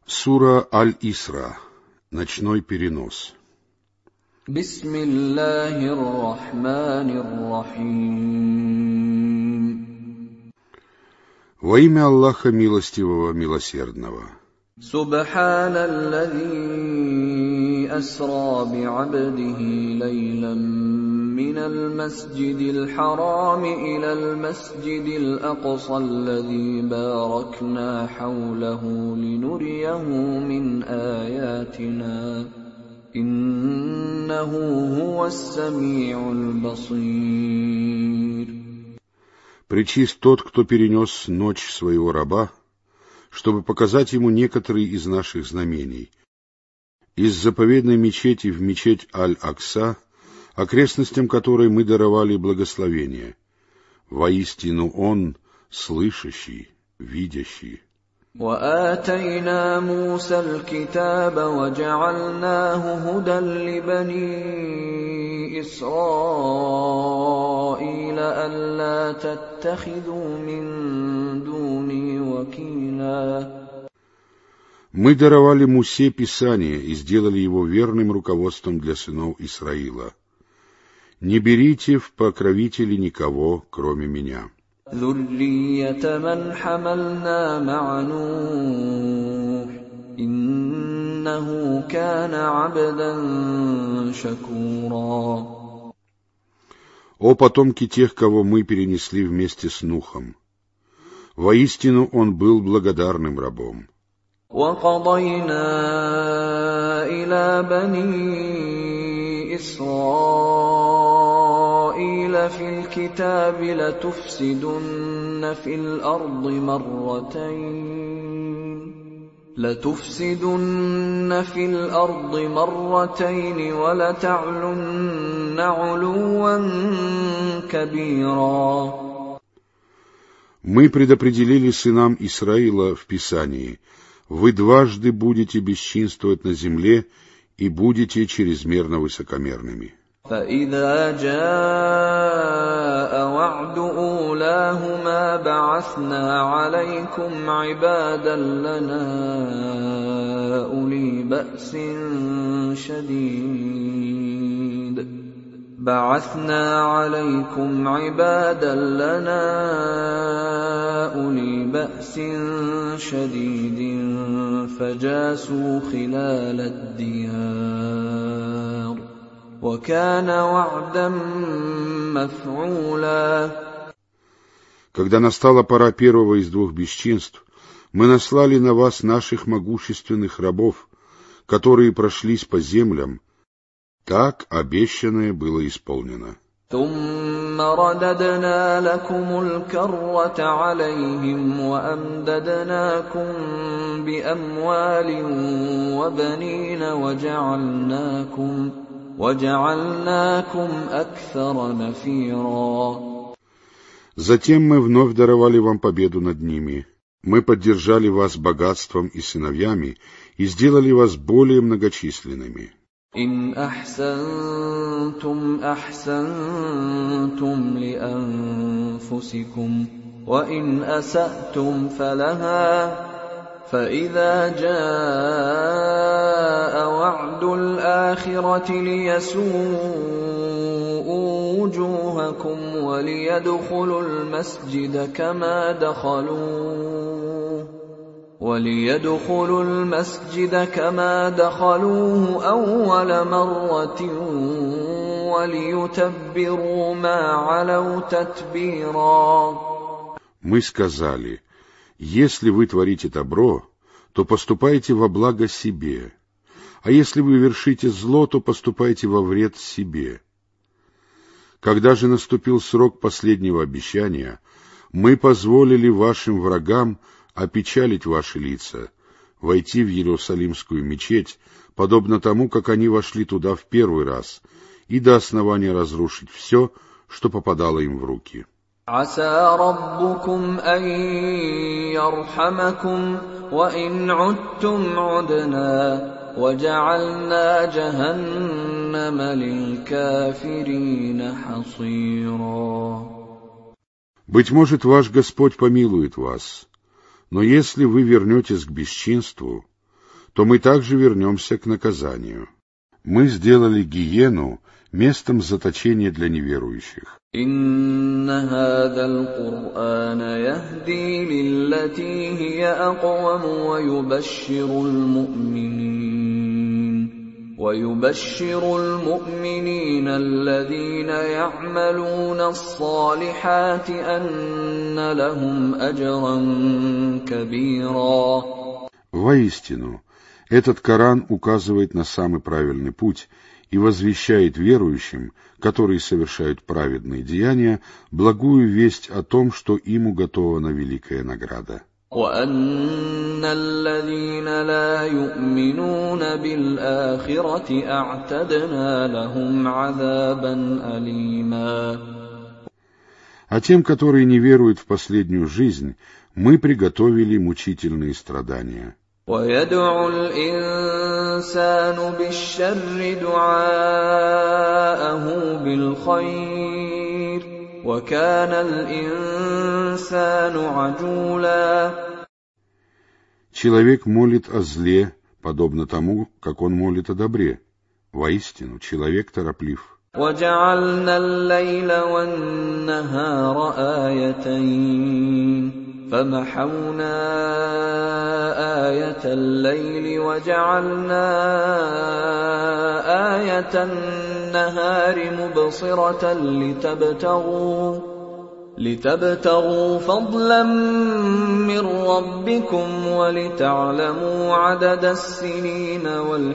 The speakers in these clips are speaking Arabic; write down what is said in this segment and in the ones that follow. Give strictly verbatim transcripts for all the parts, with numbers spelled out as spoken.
Сура Аль-Исра. Ночной перенос. Бисмиллахир-рахманир-рахим. Во имя Аллаха Милостивого, Милосердного. Субханаллази асра би'абдихи лейлан من المسجد الحرام إلى المسجد الأقصى الذي باركنا حوله لنريه من آياتنا إنه هو السميع البصير. Пречист тот, кто перенес ночь своего раба, чтобы показать ему некоторые из наших знамений. Из заповедной мечети в мечеть Аль-Акса, окрестностям которой мы даровали благословение. Воистину Он слышащий, видящий. وآتينا موسى الكتاب وجعلناه هدى لبني إسرائيل ألا تتخذوا من دوني وكيلا. Мы даровали Мусе Писание и сделали его верным руководством для сынов Исраила. Не берите в покровители никого, кроме меня. ذُرِّيَّةَ مَنْ حَمَلْنَا مَعَ نُوحٍ إِنَّهُ كَانَ عَبْدًا شَكُورًا. О потомки тех, кого мы перенесли вместе с Нухом! Воистину он был благодарным рабом. وَقَضَيْنَا إِلَى بَنِي إِسْرَائِيلَ فِي الْكِتَابِ لَتُفْسِدُنَّ فِي الْأَرْضِ مَرَّتَيْنِ لَتُفْسِدُنَّ فِي الْأَرْضِ مَرَّتَيْنِ وَلَتَعْلُنَّ عُلُوًّا كَبِيرًا. Мы предопределили сынам Исраила в Писании: вы дважды будете бесчинствовать на земле и будете чрезмерно высокомерными. فَإِذَا جَاءَ وَعْدُ أُولَاهُمَا بَعَثْنَا عَلَيْكُمْ عِبَادًا لَّنَا أُولِي بَأْسٍ شَدِيدٍ بعثنا عليكم عبادا لنا أولي بأس شديد فجاسوا خلال الديار وكان وعدا مفعولا. Когда настала пора первого из двух бесчинств, мы наслали на вас наших могущественных рабов, которые прошлись по землям. Так обещанное было исполнено. ثم رددنا لكم الكرة عليهم وأمددناكم بأموال وبنين وجعلناكم وجعلناكم أكثر نفيرا. Затем мы вновь даровали вам победу над ними. Мы поддержали вас богатством и сыновьями и сделали вас более многочисленными. إن أحسنتم أحسنتم لأنفسكم وإن أسأتم فلها فإذا جاء وعد الآخرة ليسوءوا وجوهكم وليدخلوا المسجد كما دخلوه وَلِيَدْخُلُوا الْمَسْجِدَ كَمَا دَخَلُوهُ أَوَّلَ مَرَّةٍ وَلِيُتَبِّرُوا مَا عَلَوْا تَتْبِيرًا. Мы сказали: если вы творите добро, то поступайте во благо себе, а если вы вершите зло, то поступайте во вред себе. Когда же наступил срок последнего обещания, мы позволили вашим врагам опечалить ваши лица, войти в Иерусалимскую мечеть, подобно тому, как они вошли туда в первый раз, и до основания разрушить все, что попадало им в руки. عَسَى رَبُّكُمْ أَن يَرْحَمَكُمْ وَإِنْ عُدتُّمْ عُدْنَا وَجَعَلْنَا جَهَنَّمَ لِلْكَافِرِينَ حَصِيرًا. Быть может, ваш Господь помилует вас, но если вы вернетесь к бесчинству, то мы также вернемся к наказанию. Мы сделали гиену местом заточения для неверующих. إن هذا القرآن يهدي للتي هي أقوم ويبشر المؤمنين ويبشر المؤمنين الذين يعملون الصالحات أن لهم أجرا كبيرا. Воистину, этот Коран указывает на самый правильный путь и возвещает верующим, которые совершают праведные деяния, благую весть о том, что им уготована великая награда. وَأَنَّ الَّذِينَ لَا يُؤْمِنُونَ بِالْآخِرَةِ أَعْتَدْنَا لَهُمْ عَذَابًا أَلِيمًا. А тем, которые не веруют в последнюю жизнь, мы приготовили мучительные страдания. وَيَدْعُ الْإِنسَانُ بِالشَّرِّ دُعَاءَهُ بِالْخَيْرِ وَكَانَ الْإِنسَانُ عَجُولًا. Человек молит о зле, подобно тому, как он молит о добре. Воистину, человек тороплив. وَجَعَلْنَا اللَّيْلَ وَالنَّهَارَ آيَتَيْنِ فَمَحَوْنَا آيَةَ اللَّيْلِ وَجَعَلْنَا آيَةَ النَّهَارِ مُبْصِرَةً لِتَبْتَغُوا لِتَبْتَغُوا فَضْلًا مِّن رَّبِّكُمْ وَلِتَعْلَمُوا عَدَدَ السِّنِينَ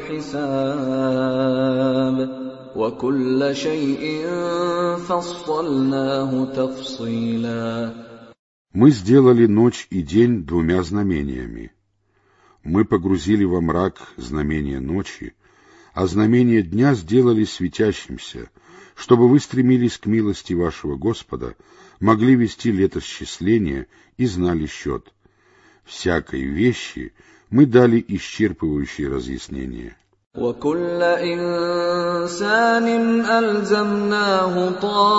وَالْحِسَابَ وَكُلَّ شَيْءٍ فَصَّلْنَاهُ تَفْصِيلًا. Мы сделали ночь и день двумя знамениями. Мы погрузили во мрак знамение ночи, а знамение дня сделали светящимся, чтобы вы стремились к милости вашего Господа, могли вести летосчисление и знали счет. Всякой вещи мы дали исчерпывающие разъяснения. وَكُلَّ إِنسَانٍ أَلْزَمْنَاهُ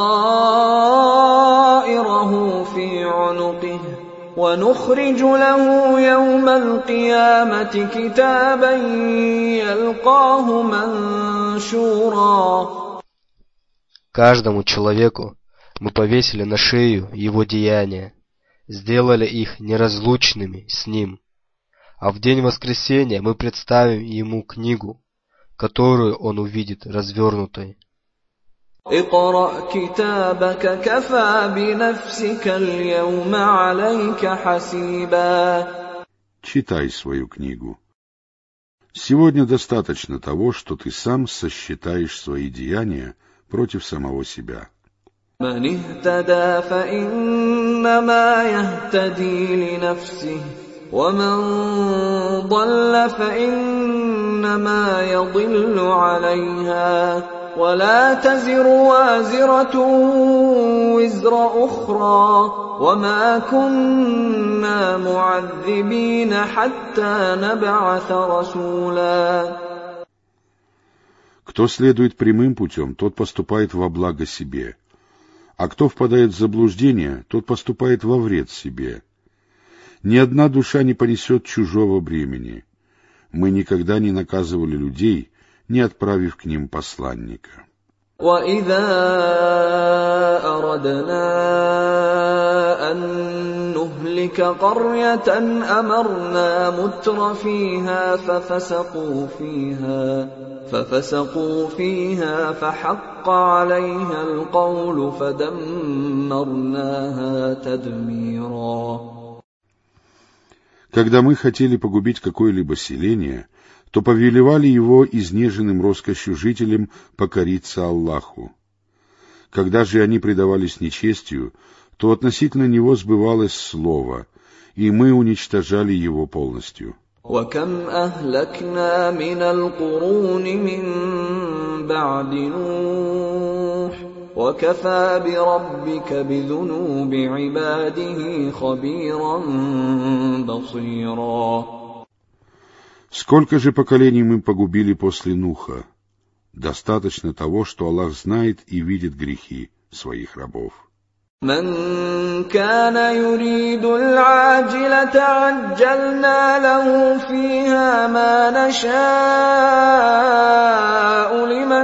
طَائِرَهُ فِي عُنُقِهِ وَنُخْرِجُ لَهُ يَوْمَ الْقِيَامَةِ كِتَابًا يَلْقَاهُ مَنشُورًا. Каждому человеку мы повесили на шею его деяния, сделали их неразлучными с ним. А в день воскресения мы представим ему книгу, которую он увидит развернутой. اقْرَأْ كِتَابَكَ كَفَى بِنَفْسِكَ الْيَوْمَ عَلَيْكَ حَسِيبًا. Читай свою книгу. Сегодня достаточно того, что ты сам сосчитаешь свои деяния против самого себя. مَنِ اهْتَدَى فَإِنَّمَا يَهْتَدِي لِنَفْسِهِ وَمَنْ ضَلَّ فَإِنَّمَا يَضِلُّ عَلَيْهَا وَلَا تَزِرُ وَازِرَةٌ وِزْرَ أُخْرَى وَمَا كُنَّا مُعَذِّبِينَ حَتَّى نَبْعَثَ رَسُولًا. Кто следует прямым путем, тот поступает во благо себе, а кто впадает в заблуждение, тот поступает во вред себе. Ни одна душа не понесет чужого бремени. Мы никогда не наказывали людей, не отправив к ним посланника. وَإِذَا أَرَدْنَا أَن نُّهْلِكَ قَرْيَةً أَمَرْنَا مُتْرَ فِيهَا فَفَسَقُوا فِيهَا فَفَسَقُوا فِيهَا فَحَقَّ عَلَيْهَا الْقَوْلُ فَدَمَّرْنَاهَا تَدْمِيرًا. Когда мы хотели погубить какое-либо селение, то повелевали его изнеженным роскошью жителям покориться Аллаху. Когда же они предавались нечестию, то относительно него сбывалось слово, и мы уничтожали его полностью. وَكَمْ أَهْلَكْنَا مِنَ الْقُرُونِ مِنْ بَعْدِ نُوحٍ وَكَفَى بِرَبِّكَ بِذُنُوبِ عِبَادِهِ خَبِيرًا بَصِيرًا. Сколько же поколений мы погубили после Нуха? Достаточно того, что Аллах знает и видит грехи своих рабов. من كان يريد العاجلة عجلنا له فيها ما نشاء لمن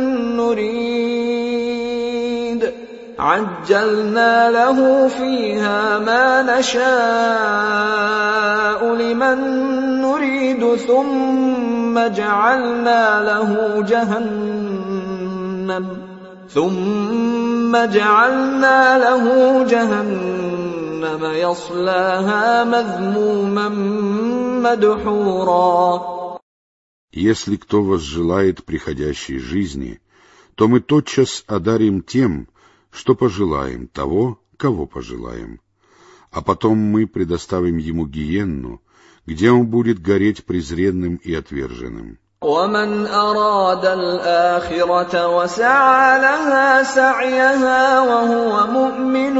نريد عجلنا له فيها ما نشاء لمن نريد ثم جعلنا له جهنم ثم جعلنا له جهنم يصلاها مذموما مدحورا. Если кто возжелает приходящей жизни, то мы тотчас одарим тем, что пожелаем, того, кого пожелаем. А потом мы предоставим ему гиенну, где он будет гореть презренным и отверженным. ومن أراد الآخرة وسعى لها سعيها وهو مؤمن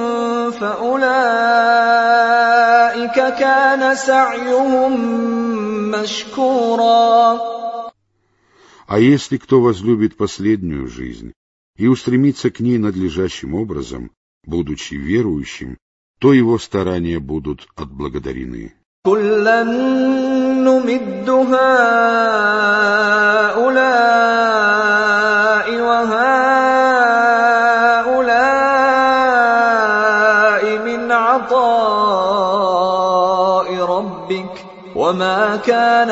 فأولئك كان سعيهم مشكورا. А если кто возлюбит последнюю жизнь и устремится к ней надлежащим образом, будучи верующим, то его старания будут отблагодарены. نمد هؤلاء وهؤلاء من عطاء ربك وما كان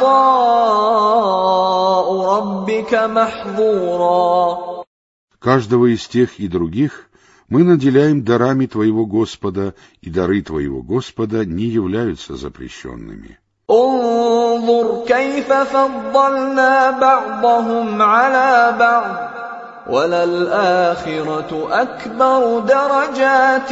عطاء ربك محظورا. Каждого из тех и других мы наделяем дарами Твоего Господа, и дары Твоего Господа не являются запрещенными. انظر كيف فضلنا بعضهم على بعض وللآخرة أكبر درجات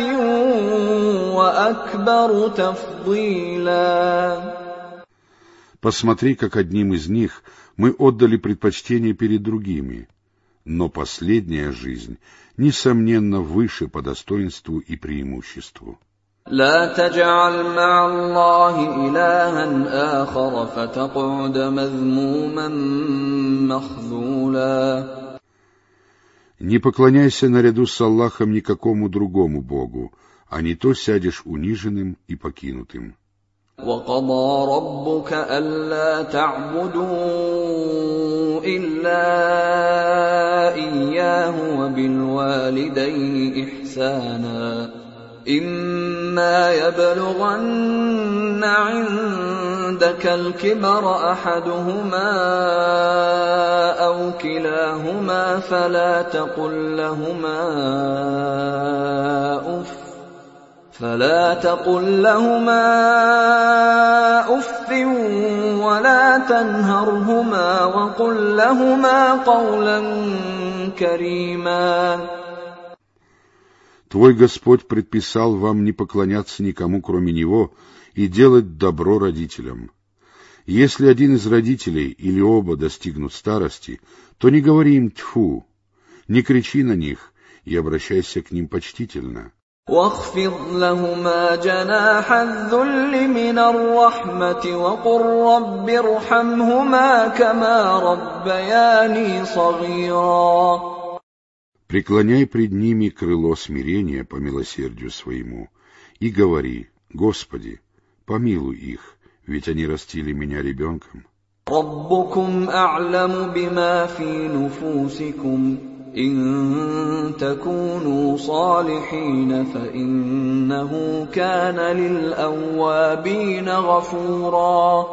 وأكبر تفضيلا. Посмотри, как одним из них мы отдали предпочтение перед другими, но последняя жизнь, несомненно, выше по достоинству и преимуществу. لا تجعل مع الله إلها آخر فتقعد مذموما مخذولا. Не поклоняйся наряду с Аллахом никакому другому Богу, а не то сядешь униженным и покинутым. وقضى ربك ألا تعبدوا إلا إياه وبالوالدين إحسانا إما يبلغن عندك الكبر أحدهما أو كلاهما فلا تقل لهما أف فلا تقل لهما أف ولا تنهرهما وقل لهما قولا كريما. Твой Господь предписал вам не поклоняться никому, кроме Него, и делать добро родителям. Если один из родителей или оба достигнут старости, то не говори им «тьфу», не кричи на них и обращайся к ним почтительно. واخفض لهما جناح الذل من الرحمة وقل رب ارحمهما كما ربياني صغيرا. Преклоняй пред ними крыло смирения по милосердию своему и говори: Господи, помилуй их, ведь они растили меня ребенком. ربكم أعلم بما في نفوسكم إن تكونوا صالحين فإنه كان للأوابين غفورا.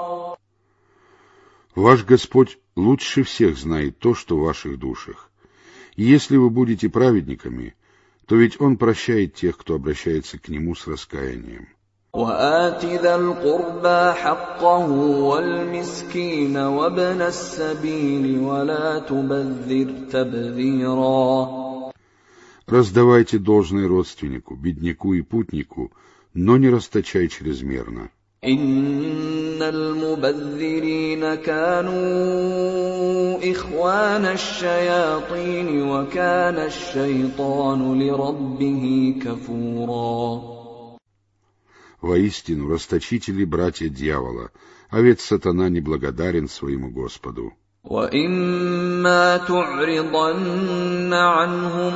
Ваш Господь лучше всех знает то, что в ваших душах. И если вы будете праведниками, то ведь Он прощает тех, кто обращается к Нему с раскаянием. وآت ذا القربى حقه والمسكين وابن السبيل ولا تبذر تبذيرا. Раздавайте должное родственнику, бедняку и путнику, но не расточай чрезмерно. إن المبذرين كانوا إخوان الشياطين وكان الشيطان لربه كفورا. Воистину, расточители братья дьявола, а ведь сатана неблагодарен своему Господу. وَإِمَّا تُعْرِضَنَّ عَنْهُمُ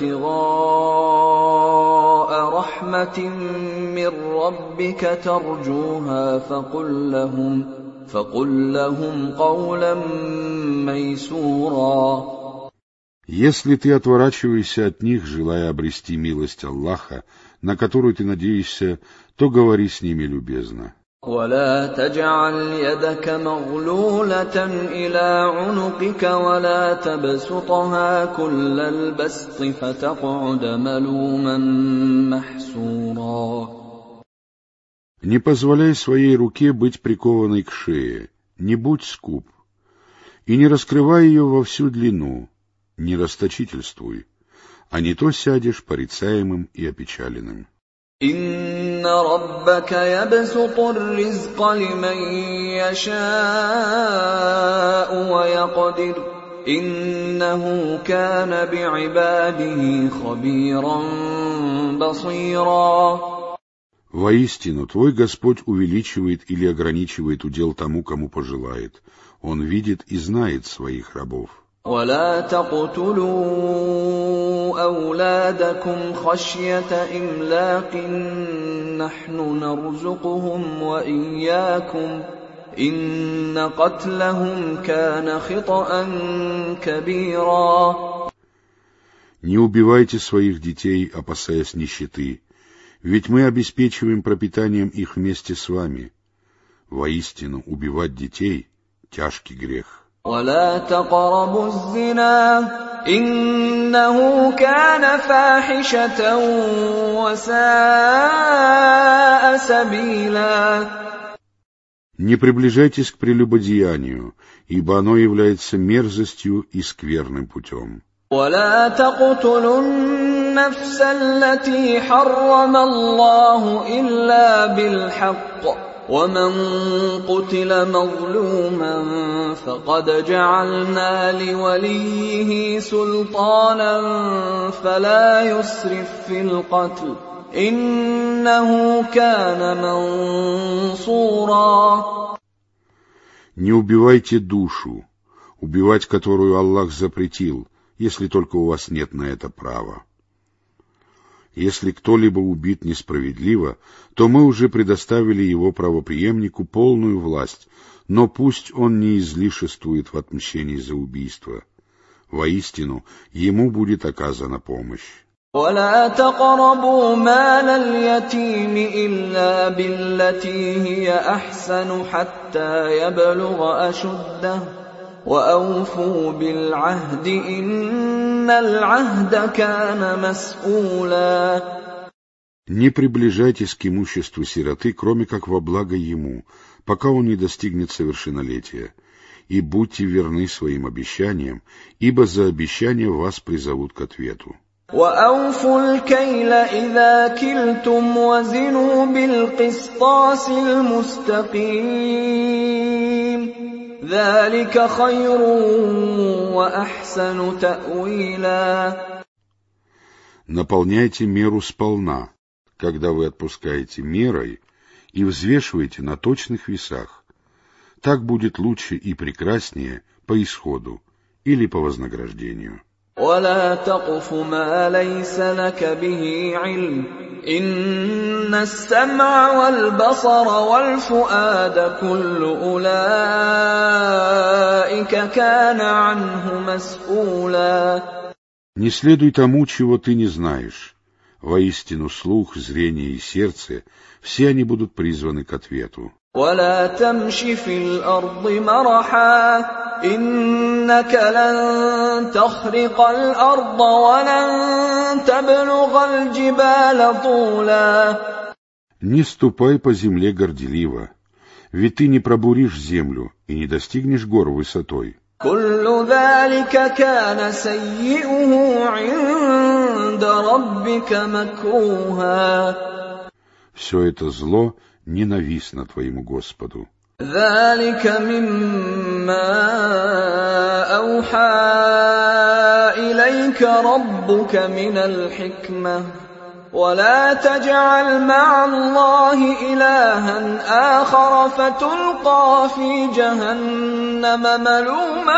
ابْتِغَاءَ رَحْمَةٍ مِّن رَّبِّكَ تَرْجُوهَا فَقُل لَّهُمْ فَقُل لَّهُمْ قَوْلًا مَّيْسُورًا. Если ты отворачиваешься от них, желая обрести милость Аллаха, на которую ты надеешься, то говори с ними любезно. وَلَا تَجْعَلْ يَدَكَ مَغْلُولَةً إِلَىٰ عُنُقِكَ وَلَا تَبْسُطْهَا كُلَّ الْبَسْطِ فَتَقْعُدَ مَلُومًا مَّحْسُورًا. Не позволяй своей руке быть прикованной к шее, не будь скуп, и не раскрывай ее во всю длину, не расточительствуй, а не то сядешь порицаемым и опечаленным. إِنَّ رَبَّكَ يَبْسُطُ الرِّزْقَ لِمَن يَشَاءُ وَيَقْدِرُ إِنَّهُ كَانَ بِعِبَادِهِ خَبِيرًا بَصِيرًا. Воистину, твой Господь увеличивает или ограничивает удел тому, кому пожелает. Он видит и знает своих рабов. وَلَا تَقْتُلُوا أَوْلَادَكُمْ خَشْيَةَ إِمْلَاقٍ نَّحْنُ نَرْزُقُهُمْ وَإِيَّاكُمْ إِنَّ قَتْلَهُمْ كَانَ خِطْئًا كَبِيرًا. Не убивайте своих детей, опасаясь нищеты, ведь мы обеспечиваем пропитанием их вместе с вами. Воистину, убивать детей — тяжкий грех. وَلَا تَقْرَبُوا الزِّنَا إِنَّهُ كَانَ فَاحِشَةً وَسَاءَ سَبِيلًا. Не приближайтесь к прелюбодеянию, ибо оно является мерзостью и скверным путем. وَلَا تَقْتُلُوا النَّفْسَ الَّتِي حَرَّمَ اللَّهُ إِلَّا بِالْحَقِّ وَمَن قُتِلَ مَظْلُومًا فَقَدْ جَعَلْنَا لِوَلِيِّهِ سُلْطَانًا فَلَا يُسْرِف فِّي الْقَتْلِ إِنَّهُ كَانَ مَنصُورًا. Не убивайте душу, убивать которую Аллах запретил, если только у вас нет на это права. Если кто-либо убит несправедливо, то мы уже предоставили его правопреемнику полную власть, но пусть он не излишествует в отмщении за убийство. Воистину, ему будет оказана помощь. وَلَا تَقْرَبُوا مَالَ الْيَتِيمِ إِلَّا بِالَّتِي هِيَ أَحْسَنُ حَتَّىٰ يَبْلُغَ أَشُدَّهُ وَأَوْفُوا بِالْعَهْدِ إِنَّ الْعَهْدَ كَانَ مَسْئُولًا. Не приближайтесь к имуществу сироты, кроме как во благо ему, пока он не достигнет совершеннолетия, и будьте верны своим обещаниям, ибо за обещания вас призовут к ответу. وَأَوْفُوا الْكَيْلَ إِذَا كِلْتُمْ وَزِنُوا بِالْقِسْطَاسِ الْمُسْتَقِيمِ ذَلِكَ خَيْرٌ وَأَحْسَنُ تَأْوِيلًا. Наполняйте меру сполна, когда вы отпускаете мерой, и взвешивайте на точных весах. Так будет лучше и прекраснее по исходу или по вознаграждению. وَلَا تَقْفُ مَا لَيْسَ لَكَ بِهِ عِلْمٌ إِنَّ السَّمْعَ وَالْبَصَرَ وَالْفُؤَادَ كُلُّ أُولَٰئِكَ كَانَ عَنْهُ مَسْئُولًا. Не следуй тому, чего ты не знаешь. Воистину, слух, зрение и сердце — все они будут призваны к ответу. وَلَا تَمْشِ فِي الْأَرْضِ مَرَحًا إِنَّكَ لَن تَخْرِقَ الْأَرْضَ وَلَن تَبْلُغَ الْجِبَالَ طُولًا. Не ступай по земле горделиво, ведь ты не пробуришь землю и не достигнешь гор высотой. كُلُّ ذَلِكَ كَانَ سَيِّئُهُ عِندَ رَبِّكَ مَكْرُوهًا. Все это зло ненавистно твоему Господу. ذَلِكَ مِمَّا أَوْحَىٰ إِلَيْكَ رَبُّكَ مِنَ الْحِكْمَةِ ولا تجعل مع الله إلها آخر فتلقى في جهنم ملوما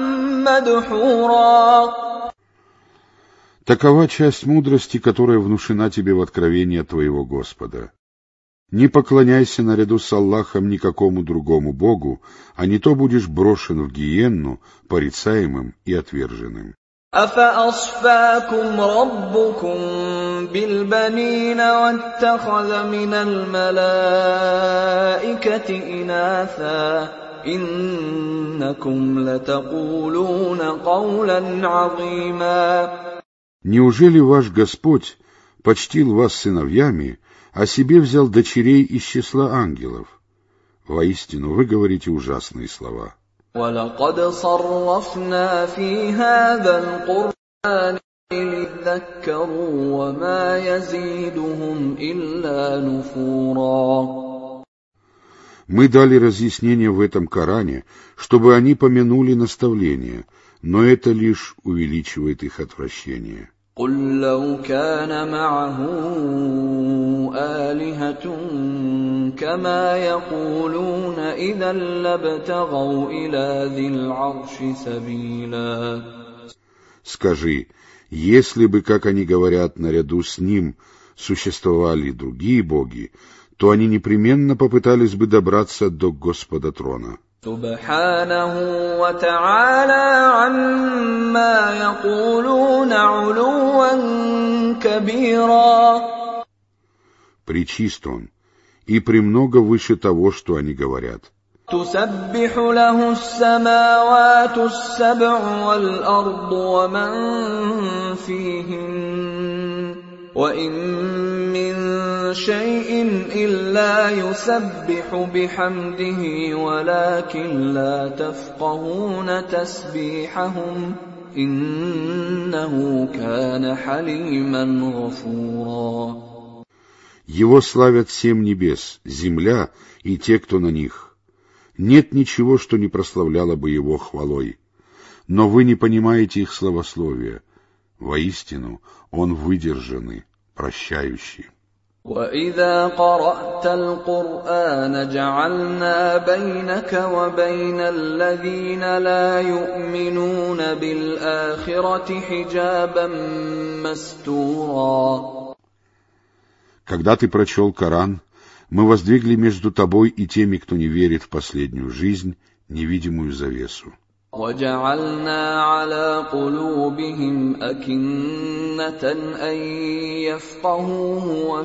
مدحورا. Такова часть мудрости, которая внушена тебе в откровении от твоего Господа. Не поклоняйся наряду с Аллахом никакому другому Богу, а не то будешь брошен в гиенну, порицаемым и отверженным. أفأصفاكم ربكم بالبنين واتخذ من الملائكة إناثا إنكم لتقولون قولا عظيما. Неужели ваш Господь почтил вас сыновьями, а себе взял дочерей из числа ангелов? Воистину, вы говорите ужасные слова. وَلَقَدْ صَرَّفْنَا فِي هَذَا الْقُرْآنِ لِيَذَّكَّرُوا وَمَا يَزِيدُهُمْ إِلَّا نُفُورًا. Мы дали разъяснение в этом Коране, чтобы они помянули наставление, но это лишь увеличивает их отвращение. قُلْ لَوْ كَانَ مَعَهُ آلِهَةٌ كَمَا يَقُولُونَ إِذًا لَابْتَغَوْا إِلَى ذِي الْعَرْشِ سَبِيلًا. Скажи, если бы, как они говорят, наряду с ним существовали другие боги, то они непременно попытались бы добраться до Господа трона. سبحانه وتعالى عما يقولون علوا كبيرا. Пречист он, и премного выше того, что они говорят. تسبح له السماوات السبع والأرض ومن فيهن وإن من شيء إلا يسبح بحمده ولكن لا تفقهون تسبيحهم إنه كان حليما غفورا. Его славят семь небес, земля и те, кто на них. Нет ничего, что не прославляло бы его хвалой. Но вы не понимаете их славословия. Воистину, он выдержанный, прощающий. وَإِذَا قَرَأْتَ الْقُرْآنَ جَعَلْنَا بَيْنَكَ وَبَيْنَ الَّذِينَ لَا يُؤْمِنُونَ بِالْآخِرَةِ حِجَابًا مَسْتُورًا. Когда ты прочел Коран, мы воздвигли между тобой и теми, кто не верит в последнюю жизнь, невидимую завесу. وَجَعَلْنَا عَلَى قُلُوبِهِمْ أَكِنَّةً أَن يَفْقَهُوهُ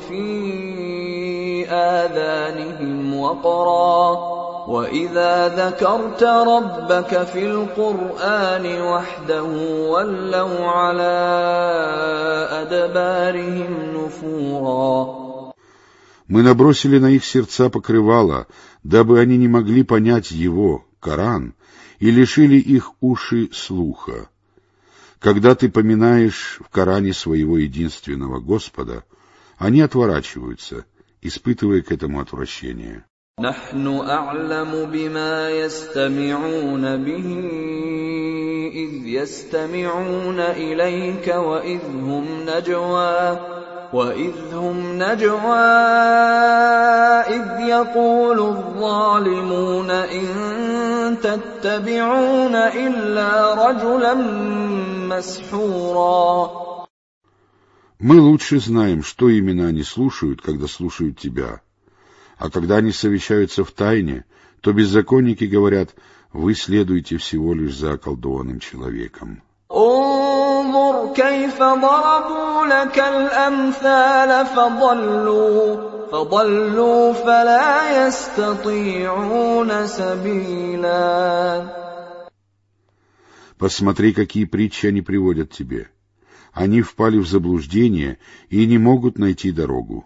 وَفِي آذَانِهِمْ وَقْرًا وَإِذَا ذَكَرْتَ رَبَّكَ فِي الْقُرْآنِ وَحْدَهُ وَلَّوْا عَلَى أَدْبَارِهِمْ نُفُورًا. Мы набросили на их сердца покрывало, дабы они не могли понять его, Коран, и лишили их уши слуха. Когда ты поминаешь в Коране своего единственного Господа, они отворачиваются, испытывая к этому отвращение. نحن أعلم بما يستمعون به إذ يستمعون إليك وإذ هم نجوى وإذ هم نجوى إذ يقول الظالمون إن تتبعون إلا رجلا مسحورا. Мы лучше знаем, что именно они слушают, когда слушают тебя. А когда они совещаются в тайне, то беззаконники говорят: вы следуете всего лишь за околдованным человеком. انظر كيف ضربوا لك الأمثال فضلوا فضلوا فلا يستطيعون سبيلا. Посмотри, какие притчи они приводят тебе. Они впали в заблуждение и не могут найти дорогу.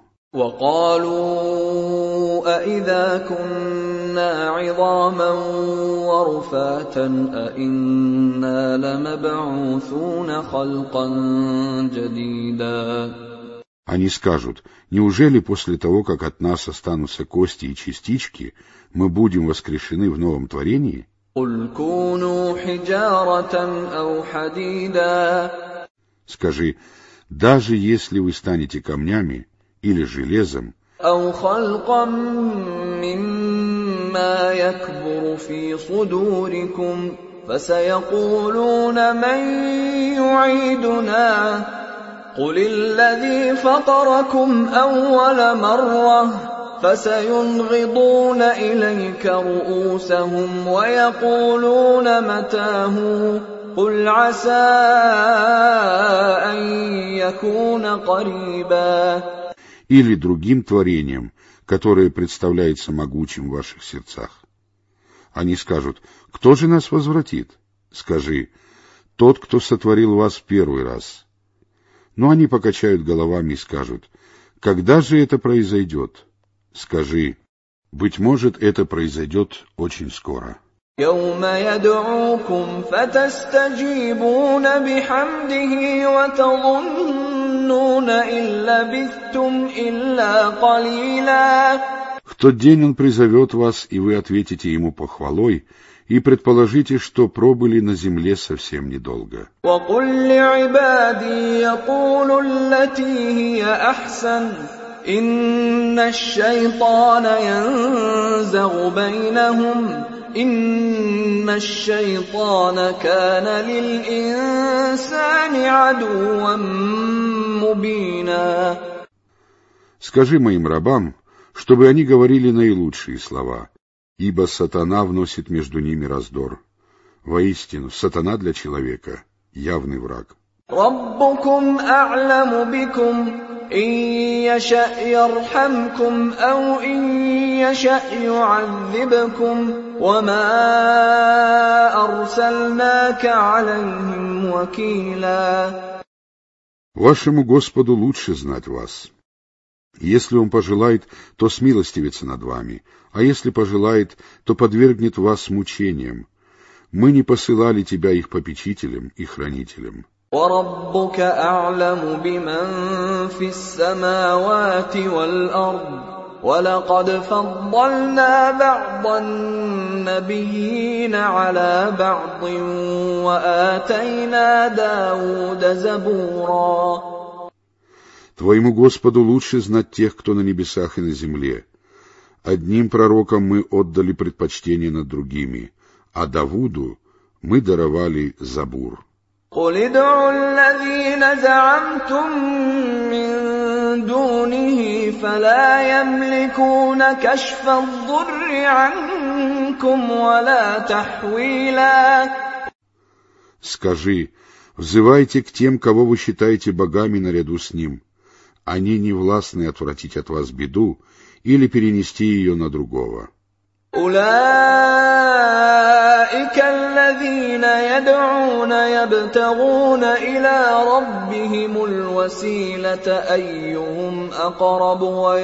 وقالوا أإذا كنا عظاما ورفاتا أإنا لمبعوثون خلقا جديدا. Они скажут: неужели после того, как от нас останутся кости и частички, мы будем воскрешены в новом творении? قل كونوا حجارة أو حديدا. Скажи: даже если вы станете камнями или железом, أو خلقا مما يكبر في صدوركم فسيقولون من يعيدنا قل الذي فطركم أول مرة فسينغضون إليك رؤوسهم ويقولون متاه قل عسى أن يكون قريبا. или другим творением, которое представляется могучим в ваших сердцах. Они скажут: кто же нас возвратит? Скажи: тот, кто сотворил вас в первый раз. Но они покачают головами и скажут: когда же это произойдет? Скажи: быть может, это произойдет очень скоро. يوم يدعوكم فتستجيبون بحمده وتظنون إن لبثتم إلا قليلا. В тот день он призовет вас, и вы ответите ему похвалой, и предположите, что пробыли на земле совсем недолго. وقل لعبادي يقولوا التي هي أحسن إن الشيطان ينزغ بينهم إن الشيطان كان للإنسان عدوا مبينا. Скажи моим рабам, чтобы они говорили наилучшие слова, ибо сатана вносит между ними раздор. Воистину, сатана для человека — явный враг. ربكم أعلم بكم إن يشأ يرحمكم أو إن يشأ يعذبكم وما أرسلناك عليهم وكيلا. Вашему Господу лучше знать вас. Если Он пожелает, то смилостивится над вами, а если пожелает, то подвергнет вас мучениям. Мы не посылали тебя их попечителем и хранителем. وَرَبُّكَ أَعْلَمُ بِمَنْ فِي السَّمَاوَاتِ وَالْأَرْضِ وَلَقَدْ فَضَّلْنَا بَعْضَ النَّبِيِّينَ عَلَى بَعْضٍ وَآتَيْنَا دَاوُودَ زَبُورًا. Твоему Господу лучше знать тех, кто на небесах и на земле. Одним пророкам мы отдали предпочтение над другими, а Давуду мы даровали Забур. قُلِ ادْعُوا الَّذِينَ زَعَمْتُم مِّن دُونِهِ فَلَا يَمْلِكُونَ كَشْفَ الضُّرِّ عَنكُمْ وَلَا تَحْوِيلًا. Скажи: взывайте к тем, кого вы считаете богами наряду с ним. Они не властны отвратить от вас беду или перенести ее на другого. أولئك الذين يدعون يبتغون إلى ربهم الوسيلة أيهم أقرب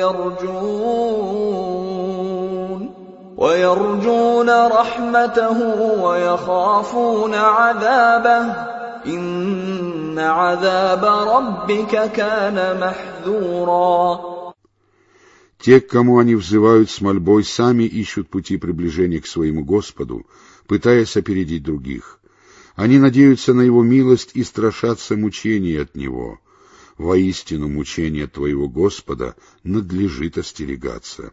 ويرجون ويرجون رحمته ويخافون عذابه إن عذاب ربك كان محذورا. Те, к кому они взывают с мольбой, сами ищут пути приближения к своему Господу, пытаясь опередить других. Они надеются на Его милость и страшатся мучений от Него. Воистину, мучения твоего Господа надлежит остерегаться.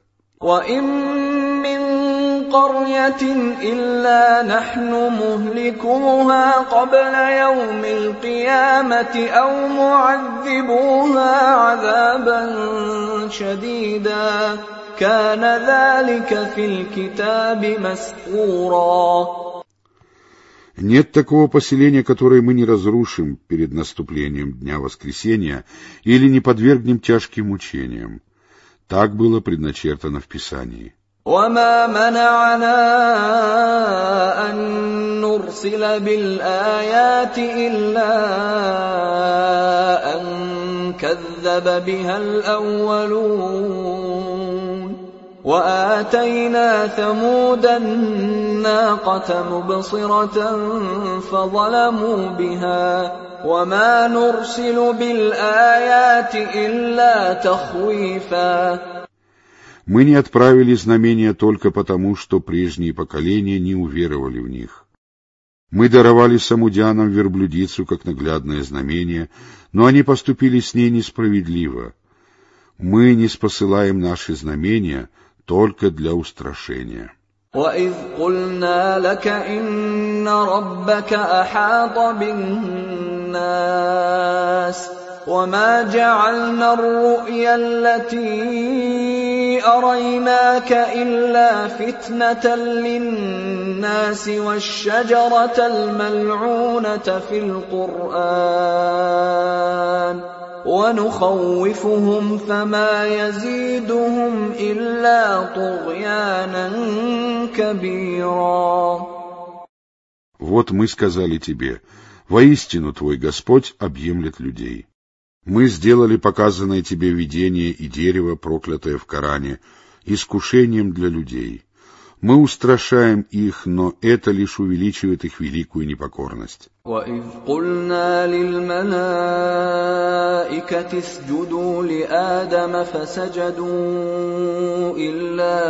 قرية إلا نحن مهلكوها قبل يوم القيامة أو معذبوها عذابا شديدا كان ذلك في الكتاب مسطورا. Нет такого поселения, которое мы не разрушим перед наступлением Дня Воскресения или не подвергнем тяжким мучениям. Так было предначертано в Писании. وما منعنا أن نرسل بالآيات إلا أن كذب بها الأولون وآتينا ثمود الناقة مبصرة فظلموا بها وما نرسل بالآيات إلا تخويفا. Мы не отправили знамения только потому, что прежние поколения не уверовали в них. Мы даровали самудянам верблюдицу как наглядное знамение, но они поступили с ней несправедливо. Мы не спосылаем наши знамения только для устрашения. وَإِذْ قُلْنَا لَكَ إِنَّ رَبَّكَ أَحَاطَ بِالنَّاسِ وَمَا جَعَلْنَا الرُّؤْيَا الَّتِي أَرَيْنَاكَ إِلَّا فِتْنَةً لِلنَّاسِ وَالشَّجَرَةَ الْمَلْعُونَةَ فِي الْقُرْآنِ وَنُخَوِّفُهُمْ فَمَا يَزِيدُهُمْ إِلَّا طُغْيَانًا كَبِيرًا. Вот мы сказали тебе: воистину твой Господь объемлет людей. Мы сделали показанное тебе видение и дерево, проклятое в Коране, искушением для людей. Мы устрашаем их, но это лишь увеличивает их великую непокорность. وَإِذْ قُلْنَا لِلْمَلَائِكَةِ اسْجُدُوا لِآدَمَ فَسَجَدُوا إِلَّا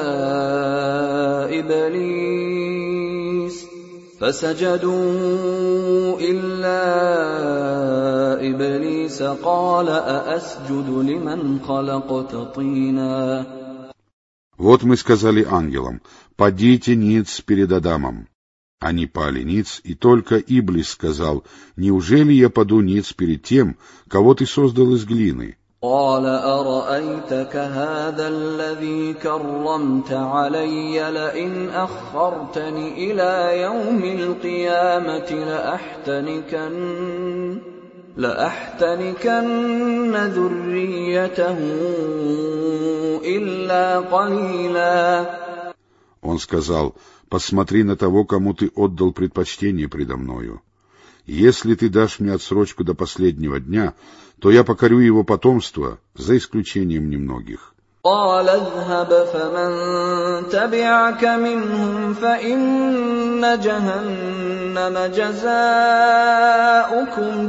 إِبْلِيسَ فَسَجَدُوا إِلَّا إِبْلِيسَ قَالَ أَأَسْجُدُ لِمَنْ خَلَقْتَ طِينًا. Вот мы сказали ангелам: падите ниц перед Адамом. Они пали ниц, и только Иблис сказал: неужели я паду ниц перед тем, кого ты создал из глины? قال أرأيتك هذا الذي كرمت علي لئن أخرتني إلى يوم القيامة لأحتنكن لأحتنكن ذريته إلا قليلا. Он сказал: посмотри на того, кому ты отдал предпочтение предо мною. Если ты дашь мне отсрочку до последнего дня, то я покорю его потомство, за исключением немногих. قال اذهب فمن تبعك منهم فإن جهنم جزاؤكم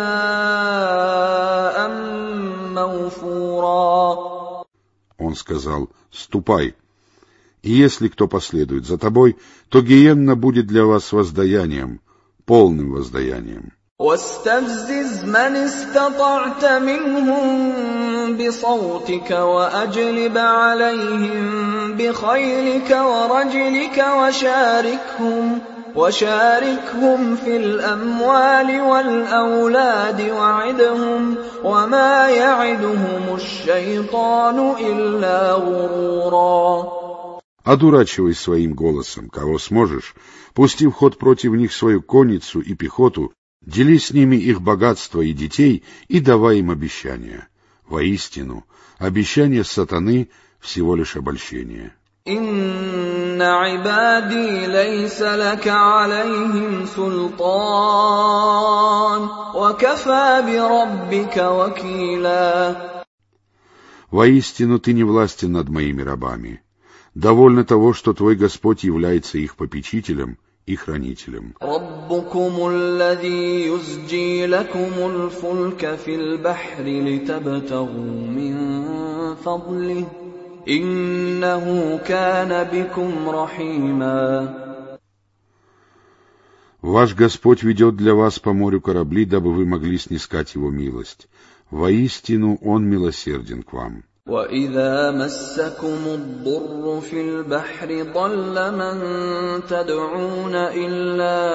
جزاء موفورا. Он сказал: ступай, и если кто последует за тобой, то гиенна будет для вас воздаянием, полным воздаянием. واستفزز من استطعت منهم بصوتك وأجلب عليهم بخيلك ورجلك وشاركهم وشاركهم في الأموال والأولاد وعدهم وما يعدهم الشيطان إلا غرورا. Одурачивай своим голосом, кого сможешь, пусти в ход против них свою конницу и пехоту, дели с ними их богатство и детей и давай им обещания. Воистину, обещание сатаны всего лишь обольщение. Инна ибади лейса лака алейхим султан, ва кафа би раббика вакила. Воистину, ты не властен над моими рабами. Довольно того, что твой Господь является их попечителем и хранителем. ربكم الذي يزجي لكم الفلك في البحر لتبتغوا من فضله إنه كان بكم رحيما. Ваш Господь ведет для вас по морю корабли, дабы вы могли снискать его милость. Воистину, Он милосерден к вам. وَإِذَا مَسَّكُمُ الضُّرُّ فِي الْبَحْرِ ضَلَّ مَن تَدْعُونَ إِلَّا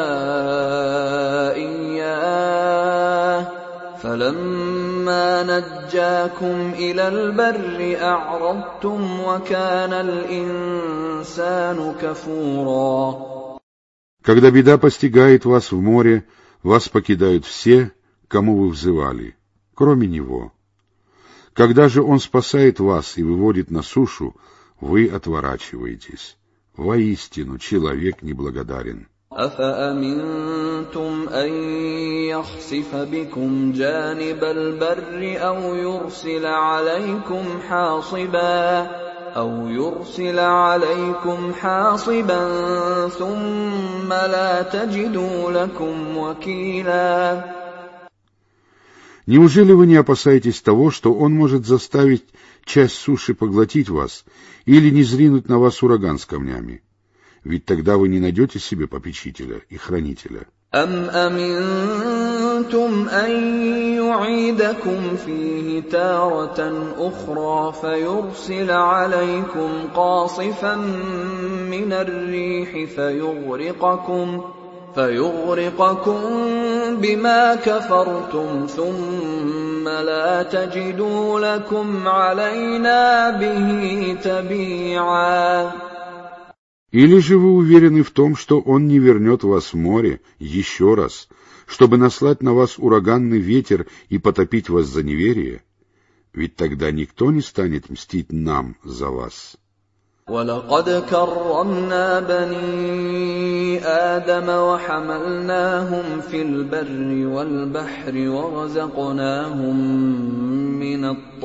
إِيَّاهُ فَلَمَّا نَجَّاكُمْ إِلَى الْبَرِّ أَعْرَضْتُمْ وَكَانَ الْإِنسَانُ كَفُورًا. Когда беда постигает вас в море, вас покидают все, кому вы взывали, кроме Него. Когда же Он спасает вас и выводит на сушу, вы отворачиваетесь. Воистину, человек неблагодарен. أَفَأَمِنْتُمْ أَنْ يَخْسِفَ بِكُمْ جَانِبَ الْبَرِّ أَوْ يُرْسِلَ عَلَيْكُمْ حَاصِبًا أَوْ يُرْسِلَ عَلَيْكُمْ حَاصِبًا ثُمَّ لَا تَجِدُوا لَكُمْ وَكِيلًا. Неужели вы не опасаетесь того, что Он может заставить часть суши поглотить вас или не зринуть на вас ураган с камнями? ведь тогда вы не найдете себе попечителя и хранителя. أَمْ أَمِنْتُمْ أَنْ يُعِيدَكُمْ فِيهِ تَارَةً أُخْرَى فَيُرْسِلَ عَلَيْكُمْ قَاصِفًا مِنَ الرِّيحِ فَيُغْرِقَكُمْ فَيُغْرِقَكُمْ بِمَا كَفَرْتُمْ ثُمَّ لَا تَجِدُوا لَكُمْ عَلَيْنَا بِهِ تَبِيعًا. Или же вы уверены в том, что он не вернет вас в море еще раз, чтобы наслать на вас ураганный ветер и потопить вас за неверие? Ведь тогда никто не станет мстить нам за вас. وَلَقَدْ كَرَّمْنَا بَنِي آدَمَ وَحَمَلْنَاهُمْ فِي الْبَرِّ وَالْبَحْرِ وَرَزَقْنَاهُمْ مِنَ